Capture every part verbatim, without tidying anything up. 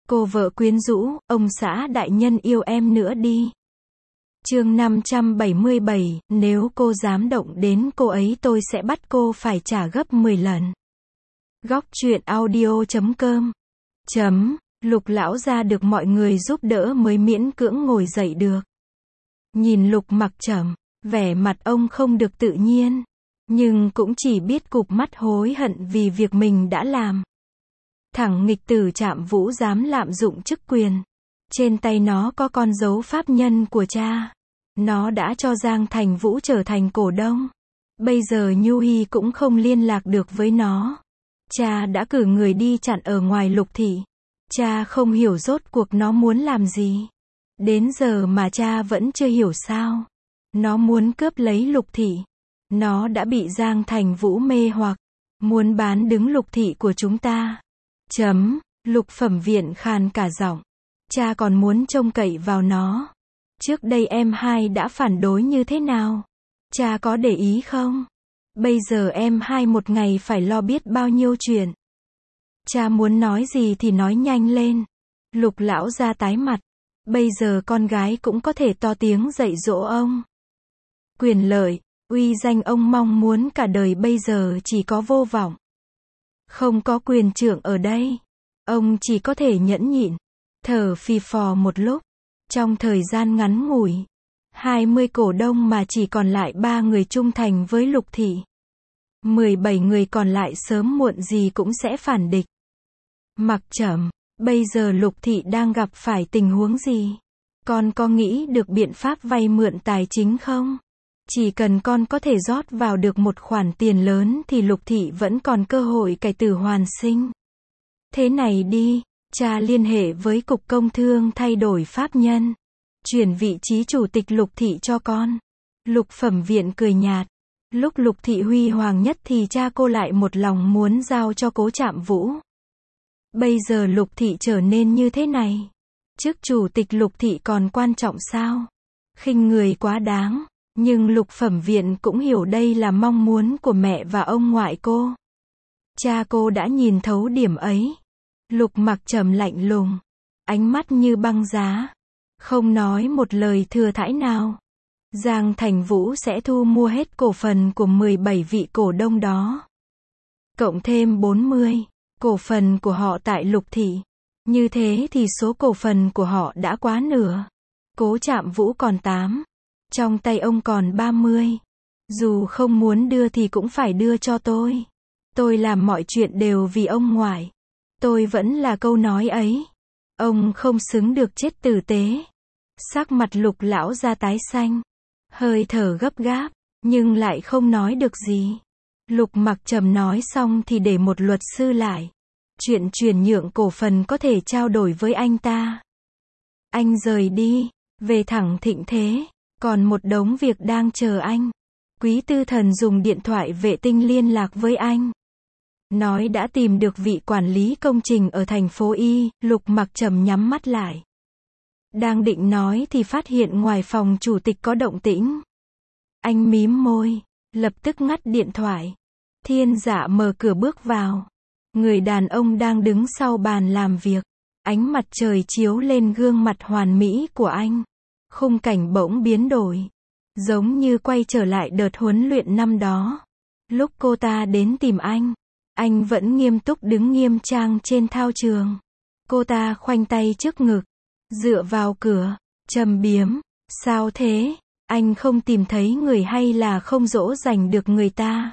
Cô vợ quyến rũ, ông xã đại nhân yêu em nữa đi. Chương năm trăm bảy mươi bảy, nếu cô dám động đến cô ấy tôi sẽ bắt cô phải trả gấp mười lần. Góc truyện audio chấm com chấm, Lục lão gia được mọi người giúp đỡ mới miễn cưỡng ngồi dậy được. Nhìn Lục Mặc Trầm, vẻ mặt ông không được tự nhiên, nhưng cũng chỉ biết cụp mắt hối hận vì việc mình đã làm. Thằng nghịch tử Trạm Vũ dám lạm dụng chức quyền. Trên tay nó có con dấu pháp nhân của cha. Nó đã cho Giang Thành Vũ trở thành cổ đông. Bây giờ Nhu Hi cũng không liên lạc được với nó. Cha đã cử người đi chặn ở ngoài Lục thị. Cha không hiểu rốt cuộc nó muốn làm gì. Đến giờ mà cha vẫn chưa hiểu sao. Nó muốn cướp lấy Lục thị. Nó đã bị Giang Thành Vũ mê hoặc. Muốn bán đứng Lục thị của chúng ta. Chấm, Lục Phẩm Viện khàn cả giọng. Cha còn muốn trông cậy vào nó. Trước đây em hai đã phản đối như thế nào? Cha có để ý không? Bây giờ em hai một ngày phải lo biết bao nhiêu chuyện. Cha muốn nói gì thì nói nhanh lên. Lục lão ra tái mặt. Bây giờ con gái cũng có thể to tiếng dạy dỗ ông. Quyền lợi, uy danh ông mong muốn cả đời bây giờ chỉ có vô vọng. Không có quyền trưởng ở đây. Ông chỉ có thể nhẫn nhịn. Thở phì phò một lúc. Trong thời gian ngắn ngủi. hai mươi cổ đông mà chỉ còn lại ba người trung thành với Lục thị. mười bảy người còn lại sớm muộn gì cũng sẽ phản địch. Mặc Trầm, bây giờ Lục thị đang gặp phải tình huống gì? Con có nghĩ được biện pháp vay mượn tài chính không? Chỉ cần con có thể rót vào được một khoản tiền lớn thì Lục thị vẫn còn cơ hội cải tử hoàn sinh. Thế này đi, cha liên hệ với Cục Công Thương thay đổi pháp nhân. Chuyển vị trí chủ tịch Lục thị cho con. Lục Phẩm Viện cười nhạt. Lúc Lục thị huy hoàng nhất thì cha cô lại một lòng muốn giao cho Cố Trạm Vũ. Bây giờ Lục thị trở nên như thế này. Chức chủ tịch Lục thị còn quan trọng sao? Khinh người quá đáng. Nhưng Lục Phẩm Viện cũng hiểu đây là mong muốn của mẹ và ông ngoại cô. Cha cô đã nhìn thấu điểm ấy. Lục Mặc Trầm lạnh lùng. Ánh mắt như băng giá. Không nói một lời thừa thãi nào. Giang Thành Vũ sẽ thu mua hết cổ phần của mười bảy vị cổ đông đó. Cộng thêm bốn mươi cổ phần của họ tại Lục thị. Như thế thì số cổ phần của họ đã quá nửa. Cố Trạm Vũ còn tám. Trong tay ông còn ba mươi. Dù không muốn đưa thì cũng phải đưa cho tôi. Tôi làm mọi chuyện đều vì ông ngoại. Tôi vẫn là câu nói ấy. Ông không xứng được chết tử tế. Sắc mặt Lục lão ra tái xanh. Hơi thở gấp gáp, nhưng lại không nói được gì. Lục Mặc Trầm nói xong thì để một luật sư lại. Chuyện chuyển nhượng cổ phần có thể trao đổi với anh ta. Anh rời đi, về thẳng Thịnh Thế. Còn một đống việc đang chờ anh. Quý Tư Thần dùng điện thoại vệ tinh liên lạc với anh. Nói đã tìm được vị quản lý công trình ở thành phố Y. Lục Mặc Trầm nhắm mắt lại. Đang định nói thì phát hiện ngoài phòng chủ tịch có động tĩnh. Anh mím môi, lập tức ngắt điện thoại. Thiên Dạ mở cửa bước vào. Người đàn ông đang đứng sau bàn làm việc. Ánh mặt trời chiếu lên gương mặt hoàn mỹ của anh. Khung cảnh bỗng biến đổi. Giống như quay trở lại đợt huấn luyện năm đó. Lúc cô ta đến tìm anh. Anh vẫn nghiêm túc đứng nghiêm trang trên thao trường. Cô ta khoanh tay trước ngực. Dựa vào cửa. Trầm biếm. Sao thế? Anh không tìm thấy người hay là không dỗ dành được người ta?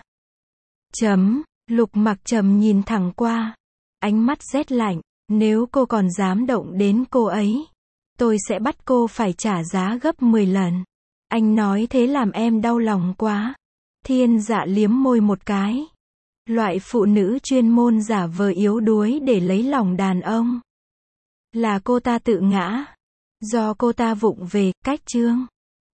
Chấm. Lục Mặc Trầm nhìn thẳng qua. Ánh mắt rét lạnh. Nếu cô còn dám động đến cô ấy, tôi sẽ bắt cô phải trả giá gấp mười lần. Anh nói thế làm em đau lòng quá. Thiên Dạ liếm môi một cái. Loại phụ nữ chuyên môn giả vờ yếu đuối để lấy lòng đàn ông. Là cô ta tự ngã. Do cô ta vụng về, cách chương.